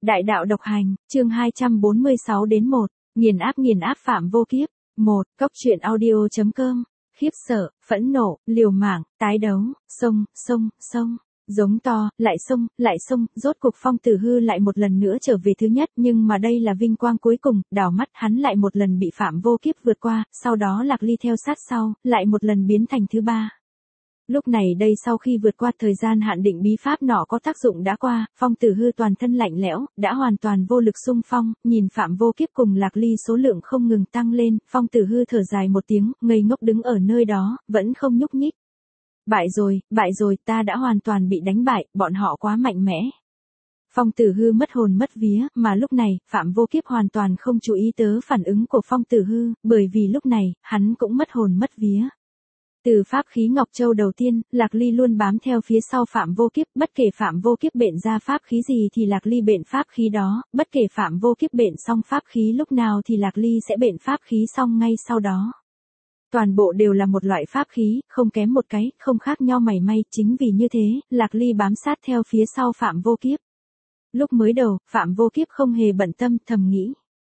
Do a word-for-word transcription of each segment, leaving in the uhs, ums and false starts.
Đại đạo độc hành, chương hai trăm bốn mươi sáu đến một, nghiền áp nghiền áp Phạm Vô Kiếp. một. Cốc truyện audio.com. Khiếp sợ, phẫn nộ, liều mạng, tái đấu, xông, xông, xông, giống to, lại xông, lại xông, rốt cục Phong Tử Hư lại một lần nữa trở về thứ nhất, nhưng mà đây là vinh quang cuối cùng, đảo mắt hắn lại một lần bị Phạm Vô Kiếp vượt qua, sau đó Lạc Ly theo sát sau, lại một lần biến thành thứ ba. Lúc này đây sau khi vượt qua thời gian hạn định bí pháp nọ có tác dụng đã qua, Phong Tử Hư toàn thân lạnh lẽo, đã hoàn toàn vô lực xung phong, nhìn Phạm Vô Kiếp cùng Lạc Ly số lượng không ngừng tăng lên, Phong Tử Hư thở dài một tiếng, ngây ngốc đứng ở nơi đó, vẫn không nhúc nhích. Bại rồi, bại rồi, ta đã hoàn toàn bị đánh bại, bọn họ quá mạnh mẽ. Phong Tử Hư mất hồn mất vía, mà lúc này, Phạm Vô Kiếp hoàn toàn không chú ý tới phản ứng của Phong Tử Hư, bởi vì lúc này, hắn cũng mất hồn mất vía. Từ pháp khí Ngọc Châu đầu tiên, Lạc Ly luôn bám theo phía sau Phạm Vô Kiếp, bất kể Phạm Vô Kiếp bện ra pháp khí gì thì Lạc Ly bện pháp khí đó, bất kể Phạm Vô Kiếp bện xong pháp khí lúc nào thì Lạc Ly sẽ bện pháp khí xong ngay sau đó. Toàn bộ đều là một loại pháp khí, không kém một cái, không khác nhau mảy may, chính vì như thế, Lạc Ly bám sát theo phía sau Phạm Vô Kiếp. Lúc mới đầu, Phạm Vô Kiếp không hề bận tâm, thầm nghĩ.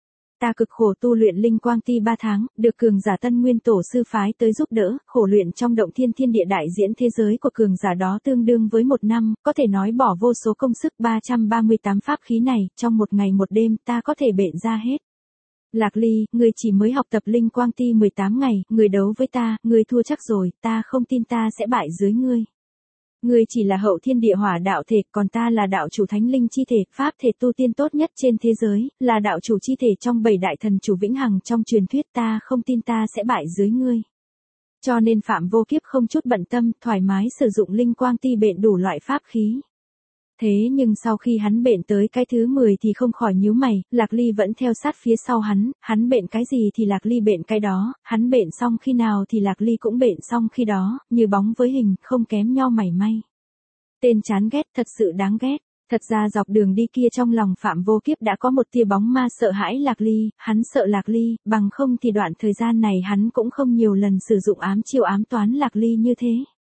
Ta cực khổ tu luyện linh quang ti ba tháng, được cường giả Tân Nguyên Tổ sư phái tới giúp đỡ, khổ luyện trong động thiên thiên địa đại diễn thế giới của cường giả đó tương đương với một năm, có thể nói bỏ vô số công sức ba trăm ba mươi tám pháp khí này, trong một ngày một đêm ta có thể bện ra hết. Lạc Ly, ngươi chỉ mới học tập linh quang ti mười tám ngày, ngươi đấu với ta, ngươi thua chắc rồi, ta không tin ta sẽ bại dưới ngươi. Ngươi chỉ là hậu thiên địa hỏa đạo thể, còn ta là đạo chủ thánh linh chi thể, pháp thể tu tiên tốt nhất trên thế giới, là đạo chủ chi thể trong bảy đại thần chủ vĩnh hằng trong truyền thuyết, ta không tin ta sẽ bại dưới ngươi. Cho nên Phạm Vô Kiếp không chút bận tâm, thoải mái sử dụng linh quang ti bện đủ loại pháp khí. Thế nhưng sau khi hắn bện tới cái thứ mười thì không khỏi nhíu mày, Lạc Ly vẫn theo sát phía sau hắn, hắn bện cái gì thì Lạc Ly bện cái đó, hắn bện xong khi nào thì Lạc Ly cũng bện xong khi đó, như bóng với hình, không kém nhau mảy may. Tên chán ghét, thật sự đáng ghét. Thật ra dọc đường đi kia trong lòng Phạm Vô Kiếp đã có một tia bóng ma sợ hãi Lạc Ly, hắn sợ Lạc Ly, bằng không thì đoạn thời gian này hắn cũng không nhiều lần sử dụng ám chiêu ám toán Lạc Ly như thế.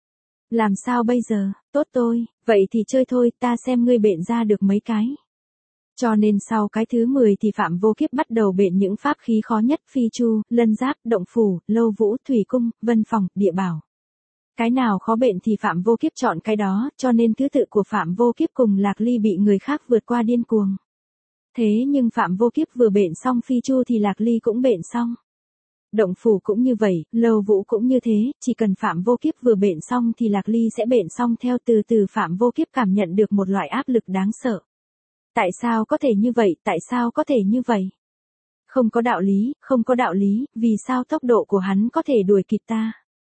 Làm sao bây giờ, tốt tôi, vậy thì chơi thôi, ta xem ngươi bện ra được mấy cái. Cho nên sau cái thứ mười thì Phạm Vô Kiếp bắt đầu bện những pháp khí khó nhất, phi chu, lân giáp, động phủ, lâu vũ, thủy cung, vân phòng, địa bảo. Cái nào khó bện thì Phạm Vô Kiếp chọn cái đó, cho nên thứ tự của Phạm Vô Kiếp cùng Lạc Ly bị người khác vượt qua điên cuồng. Thế nhưng Phạm Vô Kiếp vừa bện xong phi chu thì Lạc Ly cũng bện xong. Động phủ cũng như vậy, lâu vũ cũng như thế, chỉ cần Phạm Vô Kiếp vừa bện xong thì Lạc Ly sẽ bện xong theo từ từ. Phạm Vô Kiếp cảm nhận được một loại áp lực đáng sợ. Tại sao có thể như vậy, tại sao có thể như vậy? Không có đạo lý, không có đạo lý, vì sao tốc độ của hắn có thể đuổi kịp ta?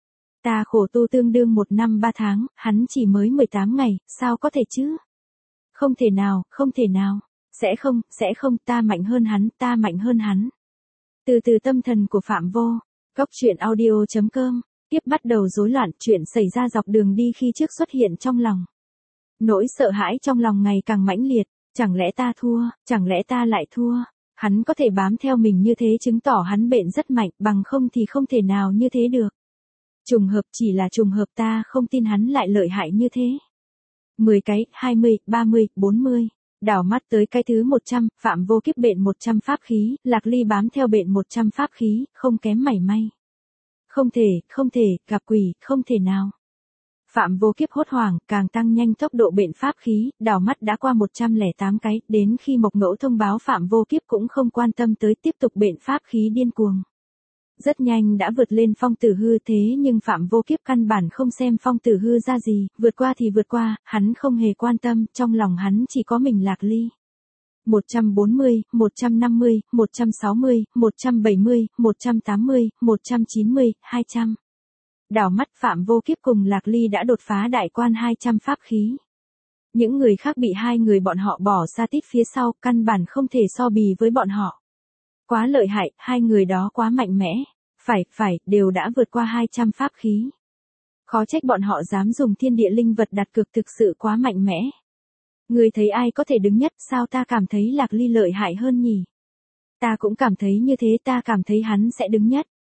Ta khổ tu tương đương một năm ba tháng, hắn chỉ mới mười tám ngày, sao có thể chứ? Không thể nào, không thể nào, sẽ không, sẽ không, ta mạnh hơn hắn, ta mạnh hơn hắn. Từ từ tâm thần của Phạm Vô, Cốc truyện audio.com, tiếp bắt đầu rối loạn, chuyện xảy ra dọc đường đi khi trước xuất hiện trong lòng. Nỗi sợ hãi trong lòng ngày càng mãnh liệt, chẳng lẽ ta thua, chẳng lẽ ta lại thua, hắn có thể bám theo mình như thế chứng tỏ hắn bện rất mạnh, bằng không thì không thể nào như thế được. Trùng hợp chỉ là trùng hợp, ta không tin hắn lại lợi hại như thế. mười cái, hai mươi, ba mươi, bốn mươi. Đảo mắt tới cái thứ một trăm, Phạm Vô Kiếp bện một trăm pháp khí, Lạc Ly bám theo bện một trăm pháp khí, không kém mảy may. Không thể, không thể, gặp quỷ, không thể nào. Phạm Vô Kiếp hốt hoảng, càng tăng nhanh tốc độ bện pháp khí, đảo mắt đã qua một trăm lẻ tám cái, đến khi Mộc Ngẫu thông báo Phạm Vô Kiếp cũng không quan tâm tới, tiếp tục bện pháp khí điên cuồng. Rất nhanh đã vượt lên Phong Tử Hư, thế nhưng Phạm Vô Kiếp căn bản không xem Phong Tử Hư ra gì, vượt qua thì vượt qua, hắn không hề quan tâm, trong lòng hắn chỉ có mình Lạc Ly. một trăm bốn mươi, một trăm năm mươi, một trăm sáu mươi, một trăm bảy mươi, một trăm tám mươi, một trăm chín mươi, hai trăm. Đảo mắt Phạm Vô Kiếp cùng Lạc Ly đã đột phá đại quan hai trăm pháp khí. Những người khác bị hai người bọn họ bỏ xa tít phía sau, căn bản không thể so bì với bọn họ. Quá lợi hại, hai người đó quá mạnh mẽ. Phải, phải, đều đã vượt qua hai trăm pháp khí. Khó trách bọn họ dám dùng thiên địa linh vật đặt cược, thực sự quá mạnh mẽ. Người thấy ai có thể đứng nhất, sao ta cảm thấy Lạc Ly lợi hại hơn nhỉ? Ta cũng cảm thấy như thế, ta cảm thấy hắn sẽ đứng nhất.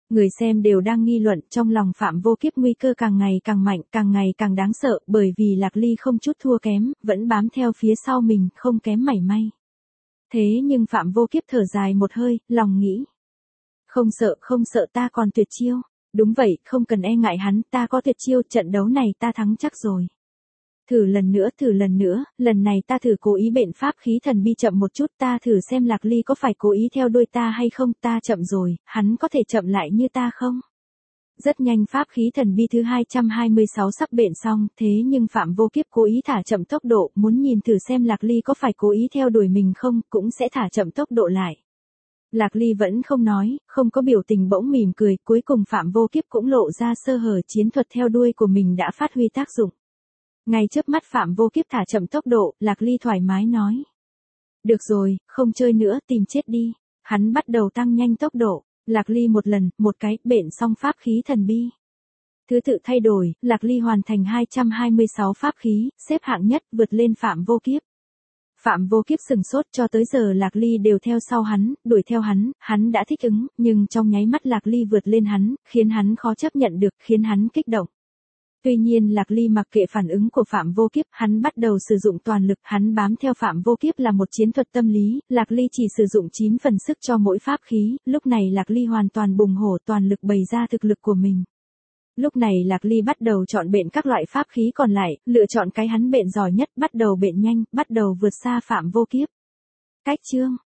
Người xem đều đang nghi luận, trong lòng Phạm Vô Kiếp nguy cơ càng ngày càng mạnh, càng ngày càng đáng sợ, bởi vì Lạc Ly không chút thua kém, vẫn bám theo phía sau mình, không kém mảy may. Thế nhưng Phạm Vô Kiếp thở dài một hơi, lòng nghĩ. Không sợ, không sợ, ta còn tuyệt chiêu. Đúng vậy, không cần e ngại hắn, ta có tuyệt chiêu, trận đấu này ta thắng chắc rồi. Thử lần nữa, thử lần nữa, lần này ta thử cố ý bện pháp khí thần bi chậm một chút, ta thử xem Lạc Ly có phải cố ý theo đuôi ta hay không, ta chậm rồi, hắn có thể chậm lại như ta không? Rất nhanh pháp khí thần bi thứ hai trăm hai mươi sáu sắp bện xong, thế nhưng Phạm Vô Kiếp cố ý thả chậm tốc độ, muốn nhìn thử xem Lạc Ly có phải cố ý theo đuổi mình không, cũng sẽ thả chậm tốc độ lại. Lạc Ly vẫn không nói, không có biểu tình, bỗng mỉm cười, cuối cùng Phạm Vô Kiếp cũng lộ ra sơ hở, chiến thuật theo đuôi của mình đã phát huy tác dụng. Ngay trước mắt Phạm Vô Kiếp thả chậm tốc độ, Lạc Ly thoải mái nói. Được rồi, không chơi nữa, tìm chết đi. Hắn bắt đầu tăng nhanh tốc độ, Lạc Ly một lần, một cái, bện xong pháp khí thần bi. Thứ tự thay đổi, Lạc Ly hoàn thành hai trăm hai mươi sáu pháp khí, xếp hạng nhất, vượt lên Phạm Vô Kiếp. Phạm Vô Kiếp sừng sốt, cho tới giờ Lạc Ly đều theo sau hắn, đuổi theo hắn, hắn đã thích ứng, nhưng trong nháy mắt Lạc Ly vượt lên hắn, khiến hắn khó chấp nhận được, khiến hắn kích động. Tuy nhiên Lạc Ly mặc kệ phản ứng của Phạm Vô Kiếp, hắn bắt đầu sử dụng toàn lực, hắn bám theo Phạm Vô Kiếp là một chiến thuật tâm lý, Lạc Ly chỉ sử dụng chín phần sức cho mỗi pháp khí, lúc này Lạc Ly hoàn toàn bùng hổ toàn lực bày ra thực lực của mình. Lúc này Lạc Ly bắt đầu chọn bện các loại pháp khí còn lại, lựa chọn cái hắn bện giỏi nhất, bắt đầu bện nhanh, bắt đầu vượt xa Phạm Vô Kiếp. Cách chương